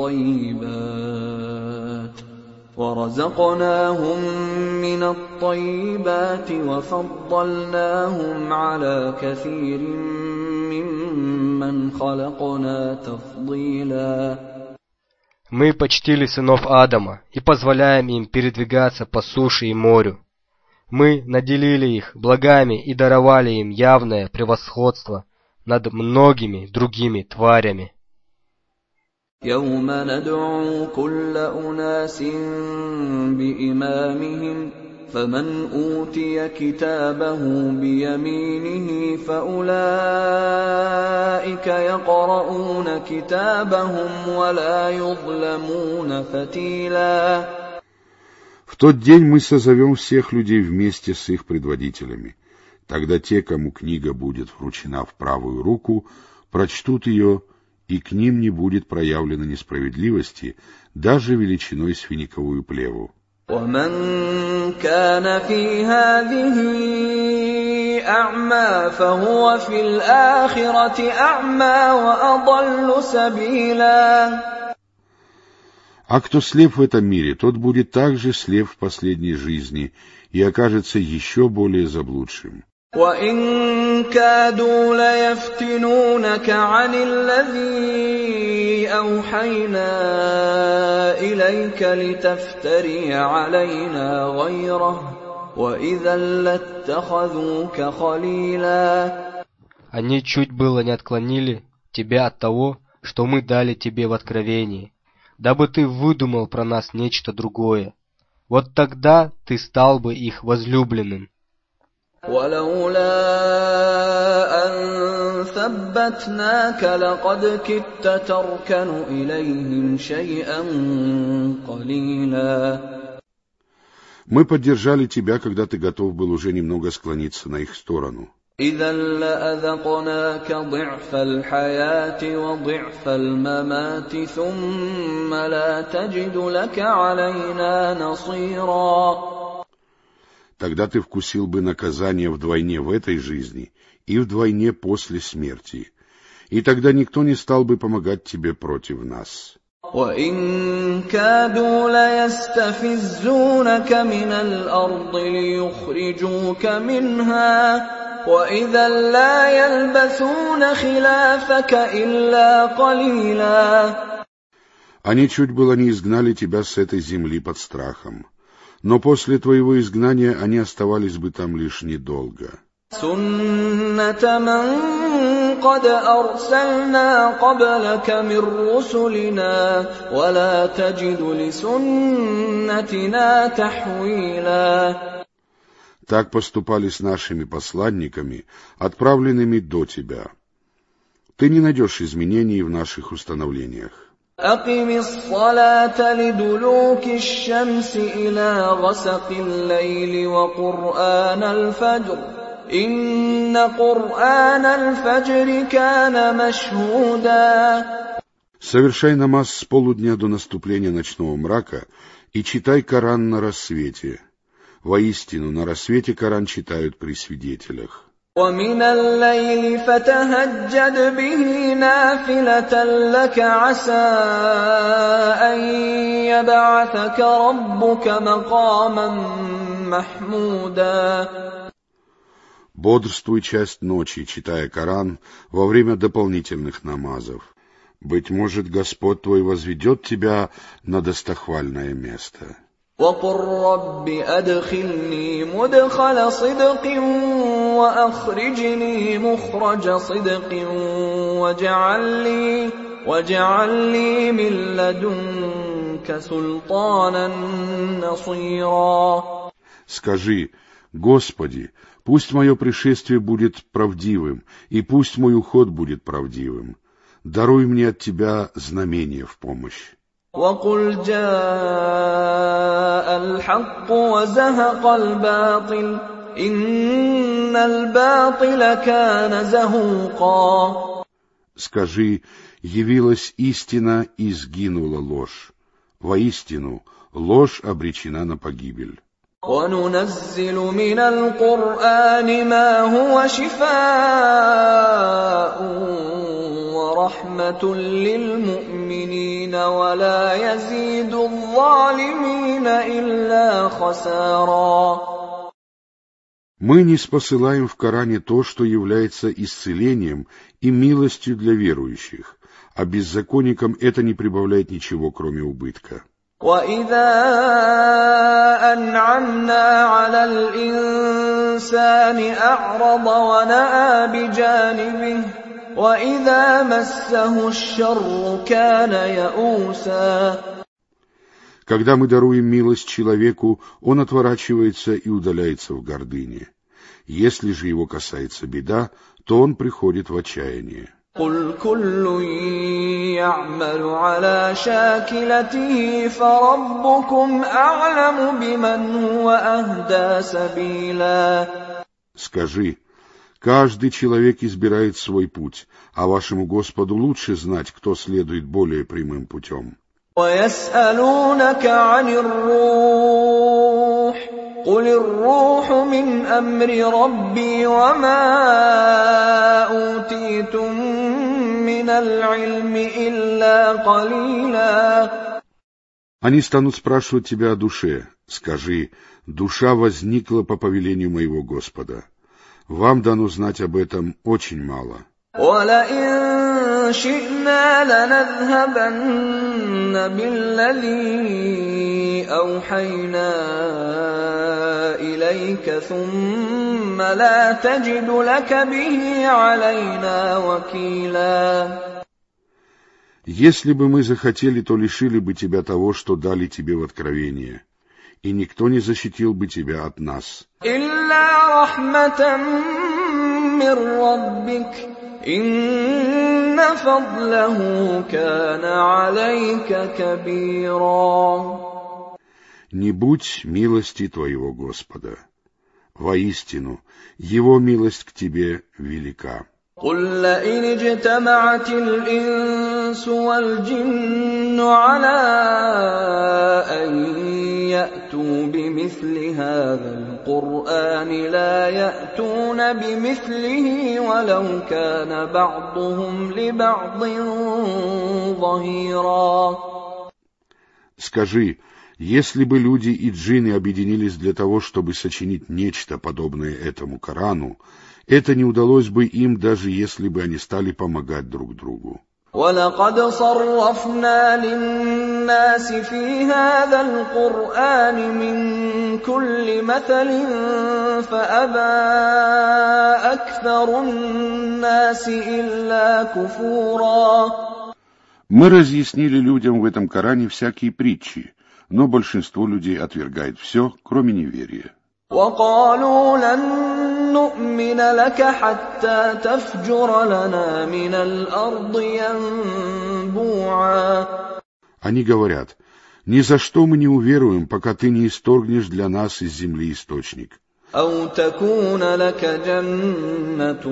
الطَّيِّبَاتِ وَرَزَقْنَاهُمْ مِنَ الطَّيِّبَاتِ وَفَضَّلْنَاهُمْ عَلَى كَثِيرٍ مِّمَّنْ خَلَقْنَا تَفْضِيلًا. Мы почтили сынов Адама и позволяем им передвигаться по суше и морю. Мы наделили их благами и даровали им явное превосходство над многими другими тварями. يَوْمَ نَدْعُو كُلَّ أُنَاسٍ بِإِمَامِهِمْ فَمَنْ أُوتِيَ كِتَابَهُ بِيَمِينِهِ فَأُولَئِكَ يَقْرَؤُونَ كِتَابَهُمْ وَلَا يُظْلَمُونَ فَتِيلًا. В тот день мы созовем всех людей вместе с их предводителями. Тогда те, кому книга будет вручена в правую руку, прочтут ее, и к ним не будет проявлено несправедливости даже величиной с финиковую плеву. وَمَنْ كَانَ فِي هَذِهِ أَعْمَى فَهُوَ فِي الْآخِرَةِ أَعْمَى وَأَضَلُّ سَبِيلًا. А кто слеп в этом мире, тот будет также слеп в последней жизни и окажется еще более заблудшим. وَإِنْ كَادُوا لَيَفْتِنُونَكَ عَنِ الَّذِي أَوْحَيْنَا إِلَيْكَ لِتَفْتَرِيَ عَلَيْنَا غَيْرَهُ وَإِذًا لَاتَّخَذُوكَ خَلِيلًا. Они чуть было не отклонили тебя от того, что мы дали тебе в откровении, дабы ты выдумал про нас нечто другое. Вот тогда ты стал бы их возлюбленным. وَلَوْلَا أَن ثَبَّتْنَاكَ لَقَدْ كِدتَّ تَرْكَنُ إِلَيْهِمْ شَيْئًا قَلِيلًا. Мы поддержали тебя, когда ты готов был уже немного склониться на их сторону. إِذًا لَّأَذَقْنَاكَ ضِعْفَ الْحَيَاةِ وَضِعْفَ الْمَمَاتِ ثُمَّ لَا تَجِدُ لَكَ عَلَيْنَا نَصِيرًا. Тогда ты вкусил бы наказание вдвойне в этой жизни и вдвойне после смерти, и тогда никто не стал бы помогать тебе против нас. وَإِنْ كَادُوا لَيَسْتَفِزُّونَكَ مِنَ الْأَرْضِ لِيُخْرِجُوكَ مِنْهَا وَإِذًا لَّا يَلْبَثُونَ خِلَافَكَ إِلَّا قَلِيلًا. Они чуть было не изгнали тебя с этой земли под страхом, но после твоего изгнания они оставались бы там лишь недолго. سُنَّةَ مَن قَدْ أَرْسَلْنَا قَبْلَكَ مِن رُّسُلِنَا وَلَا تَجِدُ لِسُنَّتِنَا تَحْوِيلًا. Так поступали с нашими посланниками, отправленными до тебя. Ты не найдешь изменений в наших установлениях. أَقِمِ الصَّلَاةَ لِدُلُوكِ الشَّمْسِ إِلَىٰ غَسَقِ اللَّيْلِ وَقُرْآنَ الْفَجْرِ إِنَّ قُرْآنَ الْفَجْرِ كَانَ مَشْهُودًا. Совершай намаз с полудня до наступления ночного мрака и читай Коран на рассвете. Воистину, на рассвете Коран читают при свидетелях. وَمِنَ اللَّيْلِ فَتَهَجَّدْ بِهِ نَافِلَةً لَّكَ عَسَىٰ أَن يَبْعَثَكَ رَبُّكَ مَقَامًا مَّحْمُودًا. Бодрствуй часть ночи, читая Коран во время дополнительных намазов. Быть может, Господь твой возведет тебя на достохвальное место. وقل رب أدخلني مدخل صدق وأخرجني مخرج صدق واجعل لي, واجعل لي من لدنك سلطانا نصيرا. Скажи: Господи, пусть мое пришествие будет правдивым, и пусть мой уход будет правдивым. Даруй мне от Тебя знамение в помощь. وقل جاء الحق وزهق الباطل إن الباطل كان زهوقا. Скажи: явилась истина и сгинула ложь. Воистину, ложь обречена на погибель. وننزل من القرآن ما هو شفاء ورحمة للمؤمنين ولا يزيد الظالمين إلا خسارا. Мы не спосылаем в Коране то, что является исцелением и милостью для верующих, а беззаконникам это не прибавляет ничего, кроме убытка. وَإِذَا أَنْعَمْنَا عَلَى الْإِنسَانِ أَعْرَضَ وَنَأَىٰ بِجَانِبِهِ وَإِذَا مَسَّهُ الشَّرُّ كَانَ يَئُوسًا. Когда мы даруем милость человеку, он отворачивается и удаляется в гордыне. Если же его касается беда, то он приходит в отчаяние. قُلْ كُلٌّ يَعْمَلُ عَلَى شَاكِلَتِهِ فَرَبُّكُمْ أَعْلَمُ بِمَنْ هُوَ أَهْدَىٰ سَبِيلًا. Скажи: каждый человек избирает свой путь, а вашему Господу лучше знать, кто следует более прямым путем. وَيَسْأَلُونَكَ عَنِ الرُّوحِ قُلِ الرُّوحُ مِنْ أَمْرِ رَبِّي وَمَا أُوتِيتُم مِّنَ الْعِلْمِ إِلَّا قَلِيلًا. Они станут спрашивать тебя о душе. Скажи: душа возникла по повелению моего Господа. Вам дано знать об этом очень мало. وَلَئِن شِئْنَا لَنَذْهَبَنَّ بِالَّذِي أَوْحَيْنَا إِلَيْكَ ثُمَّ لَا تَجِدُ لَكَ بِهِ عَلَيْنَا وَكِيلًا. Если бы мы захотели, то лишили бы тебя того, что дали тебе в откровение, и никто не защитил бы тебя от нас. إِلَّا رَحْمَةً مِّن رَّبِّكَ إِنَّ فَضْلَهُ كَانَ عَلَيْكَ كَبِيرًا. Не будь милости твоего Господа. Воистину, Его милость к тебе велика. قُل لَّئِنِ اجْتَمَعَتِ الْإِنسُ وَالْجِنُّ عَلَىٰ أَن يَأْتُوا بِمِثْلِ هَٰذَا الْقُرْآنِ لَا يَأْتُونَ بِمِثْلِهِ وَلَوْ كَانَ بَعْضُهُمْ لِبَعْضٍ ظَهِيرًا. Скажи: если бы люди и джинны объединились для того, чтобы сочинить нечто подобное этому Корану, это не удалось бы им, даже если бы они стали помогать друг другу. وَلَقَدْ صَرَّفْنَا لِلنَّاسِ فِي هَٰذَا الْقُرْآنِ مِن كُلِّ مَثَلٍ فَأَبَىٰ أَكْثَرُ النَّاسِ إِلَّا كُفُورًا. Мы разъяснили людям в этом Коране всякие притчи, но большинство людей отвергает все, кроме неверия. وَقَالُوا لَن نُّؤْمِنَ لَكَ حَتَّىٰ تَفْجُرَ لَنَا مِنَ الْأَرْضِ يَنبُوعًا. Они говорят: ни за что мы не уверуем, пока ты не исторгнешь для нас из земли источник. أَوْ تَكُونَ لَكَ جَنَّةٌ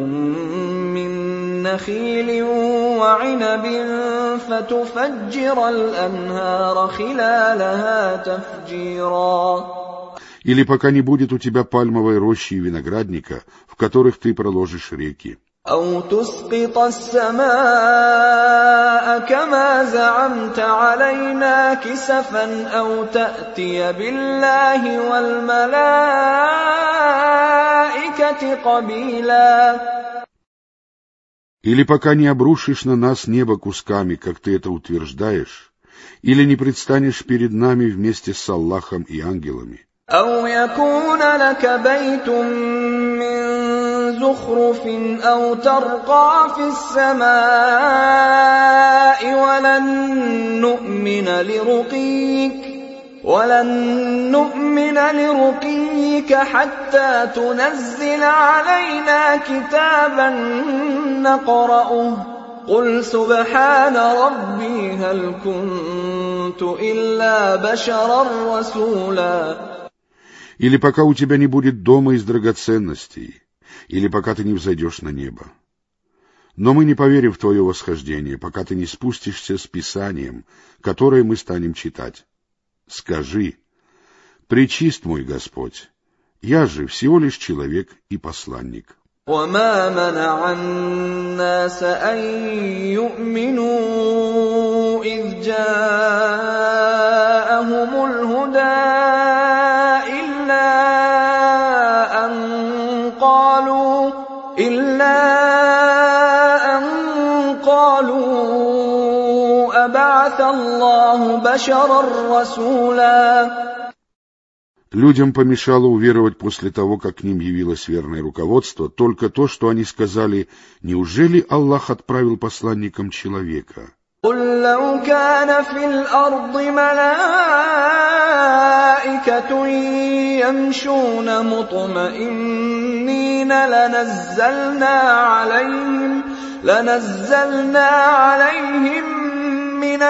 مِّن نَّخِيلٍ وَعِنَبٍ فَتُفَجِّرَ الْأَنْهَارَ خِلَالَهَا تَفْجِيرًا. Или пока не будет у тебя пальмовой рощи и виноградника, в которых ты проложишь реки. أَوْ تُسْقِطَ السَّمَاءَ كَمَا زَعَمْتَ عَلَيْنَا كِسَفًا أَوْ تَأْتِيَ بِاللَّهِ وَالْمَلَائِكَةِ قَبِيلًا. Или пока не обрушишь на нас небо кусками, как ты это утверждаешь, Или не предстанешь перед нами вместе с Аллахом и ангелами? أو يكون لك بيت من زخرف أو ترقى في السماء ولن نؤمن لرقيك ولن نؤمن لرقيك حتى تنزل علينا كتابا نقرأه قل سبحان ربي هل كنت إلا بشرا رسولا. Или пока у тебя не будет дома из драгоценностей, или пока ты не взойдешь на небо. Но мы не поверим в твое восхождение, пока ты не спустишься с Писанием, которое мы станем читать. Скажи: пречист мой Господь, я же всего лишь человек и посланник. وما منع الناس أن يؤمنوا إذ جاءهم الهدى إلا أن قالوا إلا أن قالوا أبعث الله بشرا رسولا. Людям помешало уверовать после того, как к ним явилось верное руководство, только то, что они сказали: неужели Аллах отправил посланником человека? قل لو كان في الأرض ملائكة يمشون مطمئنين لنزلنا عليهم لنزلنا عليهم من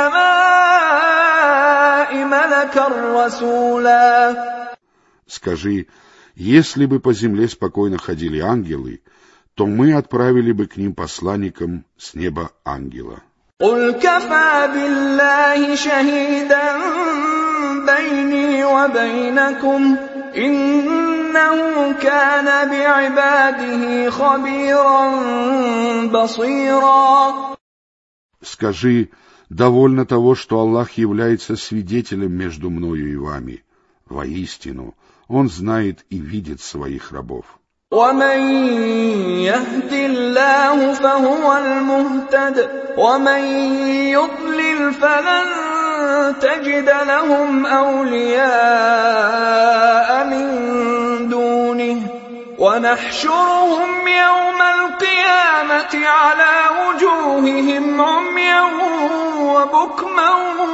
السماء ملكا رسولا. Скажи: если бы по земле спокойно ходили ангелы, то мы отправили бы к ним посланником с неба ангела. قل كفى بالله شهيدا بيني وبينكم إنه كان بعباده خبيرا بصيرا. Скажи: довольно того, что Аллах является свидетелем между мною и вами. Воистину, Он знает и видит своих рабов. ومن يهد الله فهو المهتد ومن يضلل فلن تجد لهم أولياء من دونه ونحشرهم يوم القيامة على وجوههم عميا وبكما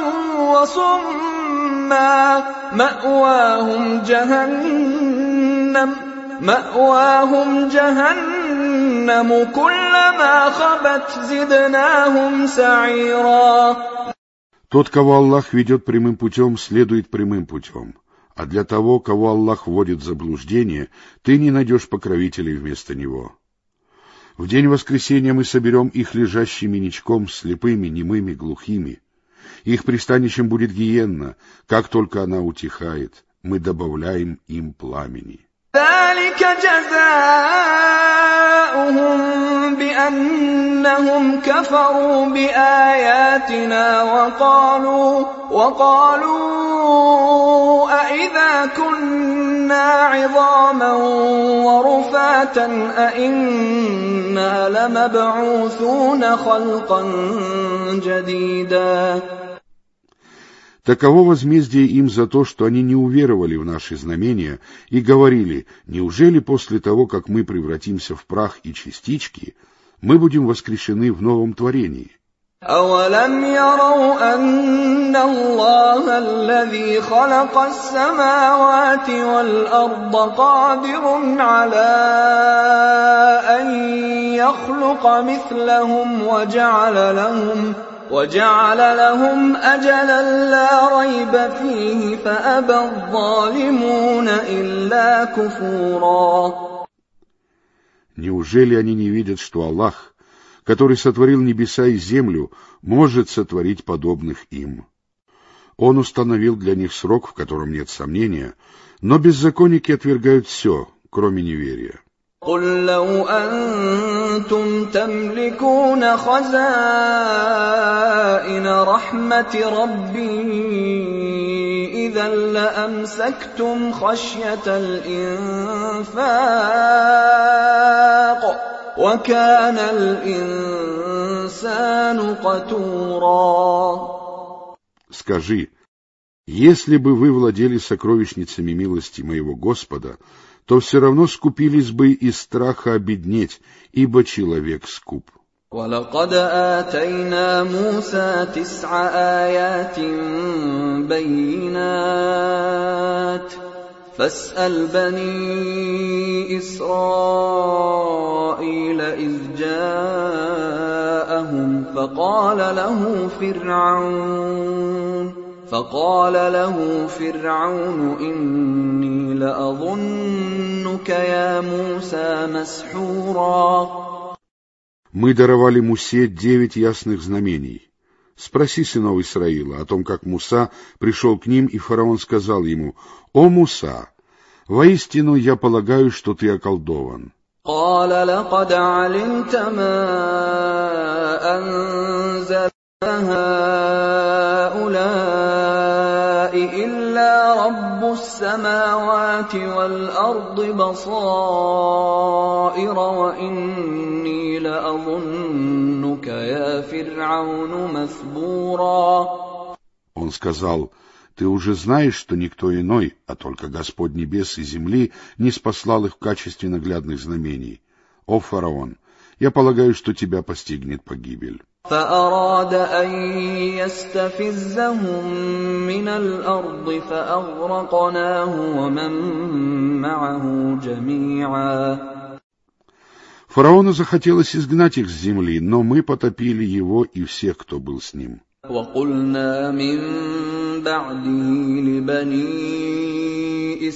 وصما مأواهم جهنم مأواهم جهنم كلما خبت زدناهم سعيرا. Тот, кого Аллах ведет прямым путем, следует прямым путем. А для того, кого Аллах вводит в заблуждение, ты не найдешь покровителей вместо него. В день воскресения мы соберем их лежащими ничком, слепыми, немыми, глухими. Их пристанищем будет гиенна, как только она утихает, мы добавляем им пламени. ذلك جزاؤهم بأنهم كفروا بآياتنا وقالوا وقالوا أإذا كنا عظاما ورفاتا أإنا لمبعوثون خلقا جديدا. Таково возмездие им за то, что они не уверовали в наши знамения и говорили: неужели после того, как мы превратимся в прах и частички, мы будем воскрешены в новом творении? أَوَلَمْ يَرَوْا أَنَّ اللَّهَ الَّذِي خَلَقَ السَّمَاوَاتِ وَالْأَرْضَ قَادِرٌ عَلَىٰ أَن يَخْلُقَ مِثْلَهُمْ وَجَعَلَ لَهُمْ وَجَعَلَ لَهُمْ أَجَلًا لَّا رَيْبَ فِيهِ فَأَبَى الظَّالِمُونَ إِلَّا كُفُورًا. Неужели они не видят, что Аллах, который сотворил небеса и землю, может сотворить подобных им? Он установил для них срок, в котором нет сомнения, но беззаконники отвергают все, кроме неверия. قل لو أنتم تملكون خزائن رحمة ربي إذا لأمسكتم خشية الإنفاق وكان الإنسان قتورا. Скажи, если бы вы владели сокровищницами милости моего Господа, то все равно скупились бы из страха обеднеть, ибо человек скуп. وَلَقَدْ آتَيْنَا مُوسَى تِسْعَ آيَاتٍ بَيِّنَاتٍ فَاسْأَلْ بَنِي إِسْرَائِيلَ إِذْ جَاءَهُمْ فَقَالَ لَهُ فِرْعَوْنُ فَقَالَ لَهُ فِرْعَوْنُ إِنِّي لَأَظُنُّكَ يَا مُوسَى مَسْحُورًا. Мы даровали Мусе девять ясных знамений. Спроси сынов Исраила о том, как Муса пришел к ним, и фараон сказал ему: «О Муса, воистину я полагаю, что ты околдован». قَالَ لَقَدْ عَلِمْتَ مَا أَنزَلَ هَٰؤُلَاءِ إِلَّا رَبُّ السَّمَاوَاتِ وَالْأَرْضِ بَصَائِرَ وَإِنِّي لَأَظُنُّكَ يَا فِرْعَوْنُ مَثْبُورًا. Он сказал: «Ты уже знаешь, что никто иной, а только Господь небес и земли, не спаслал их в качестве наглядных знамений. О фараон, я полагаю, что тебя постигнет погибель». فأراد أن يستفزهم من الأرض فأغرقناه ومن معه جميعا. Фараону захотелось изгнать их с земли, но мы потопили его и всех, кто был с ним. وقلنا من بعده لبني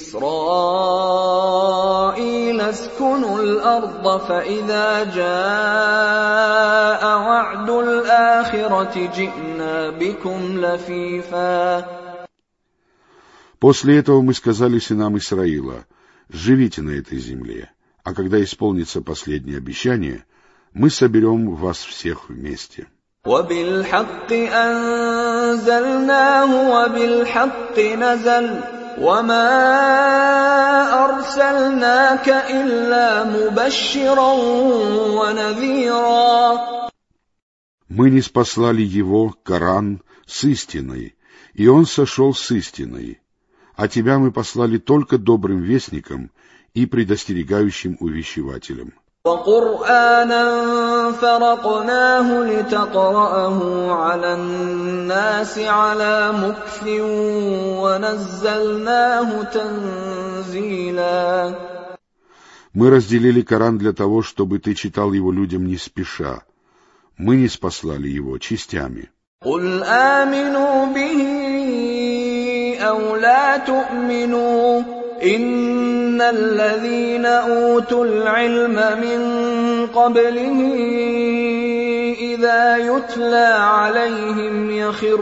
إسرائيل اسكنوا الأرض فإذا جاء وعد الآخرة جئنا بكم لفيفا. После этого мы сказали сынам Исраила: живите на этой земле, а когда исполнится последнее обещание, мы соберем вас всех вместе. وَبِالْحَقِّ أَنزَلْنَاهُ وَبِالْحَقِّ نَزَلَ وَمَا أَرْسَلْنَاكَ إِلَّا مُبَشِّرًا وَنَذِيرًا. Мы ниспослали его, Коран, с истиной, и он сошел с истиной, а тебя мы послали только добрым вестником и предостерегающим увещевателем. وَقُرْآنًا فَرَقْنَاهُ لِتَقْرَأَهُ عَلَى النَّاسِ عَلَى مُكْثٍ وَنَزَّلْنَاهُ تَنزِيلًا. Мы разделили Коран для того, чтобы ты читал его людям не спеша. Мы ниспослали его частями. قُلْ آمِنُوا بِهِ أَوْ لَا تُؤْمِنُوا إِنَّ الَّذِينَ أُوتُوا الْعِلْمَ مِنْ قَبْلِهِ إِذَا يُتْلَى عَلَيْهِمْ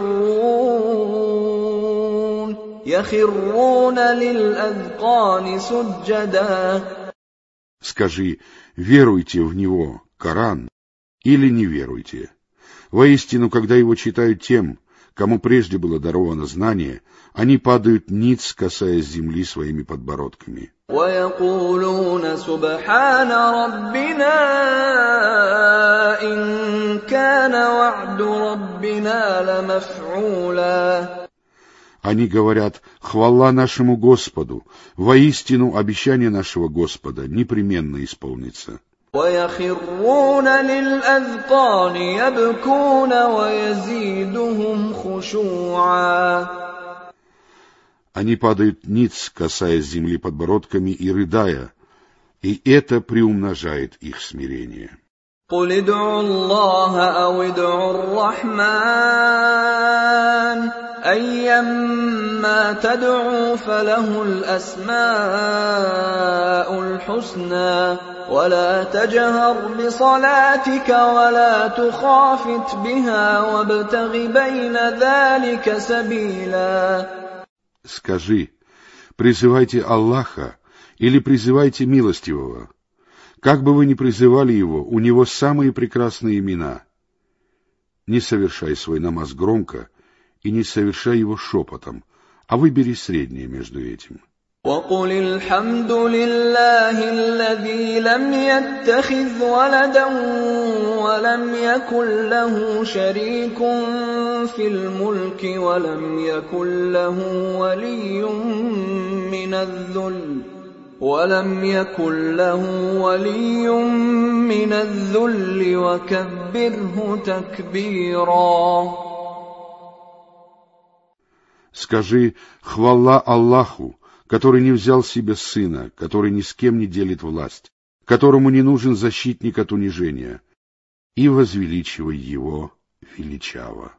يَخِرُّونَ يَخِرُّونَ لِلْأَذْقَانِ سُجَّدًا. Скажи: веруйте в него, Коран, или не веруйте. Воистину, когда его читают тем, кому прежде было даровано знание, они падают ниц, касаясь земли своими подбородками. وَيَقُولُونَ سُبْحَانَ رَبِّنَا إِن كَانَ وَعْدُ رَبِّنَا لَمَفْعُولًا. Они говорят: хвала нашему Господу, воистину обещание нашего Господа непременно исполнится. وَيَخِرُّونَ لِلْأَذْقَانِ يَبْكُونَ وَيَزِيدُهُمْ خُشُوعًا. Они падают ниц, касаясь земли подбородками и рыдая, и это приумножает их смирение. قُلِ ادْعُوا اللَّهَ أَوِ ادْعُوا الرَّحْمَنَ أَيًّمَّا تَدْعُوا فَلَهُ الْأَسْمَاءُ الْحُسْنَى وَلَا تَجْهَرْ بِصَلَاتِكَ وَلَا تُخَافِتْ بِهَا وَابْتَغِ بَيْنَ ذَلِكَ سَبِيلًا. Скажи: призывайте Аллаха или призывайте Милостивого. Как бы вы ни призывали его, у него самые прекрасные имена. Не совершай свой намаз громко и не совершай его шепотом, а выбери среднее между этим. وقل الحمد لله الذي لم يتخذ ولدا ولم يكن له شريك في الملك ولم يكن له ولي من الذل ولم يكن له ولي من الذل وكبره تكبيرا. Скажи: хвала Аллаху, который не взял себе сына, который ни с кем не делит власть, которому не нужен защитник от унижения, и возвеличивай его величаво.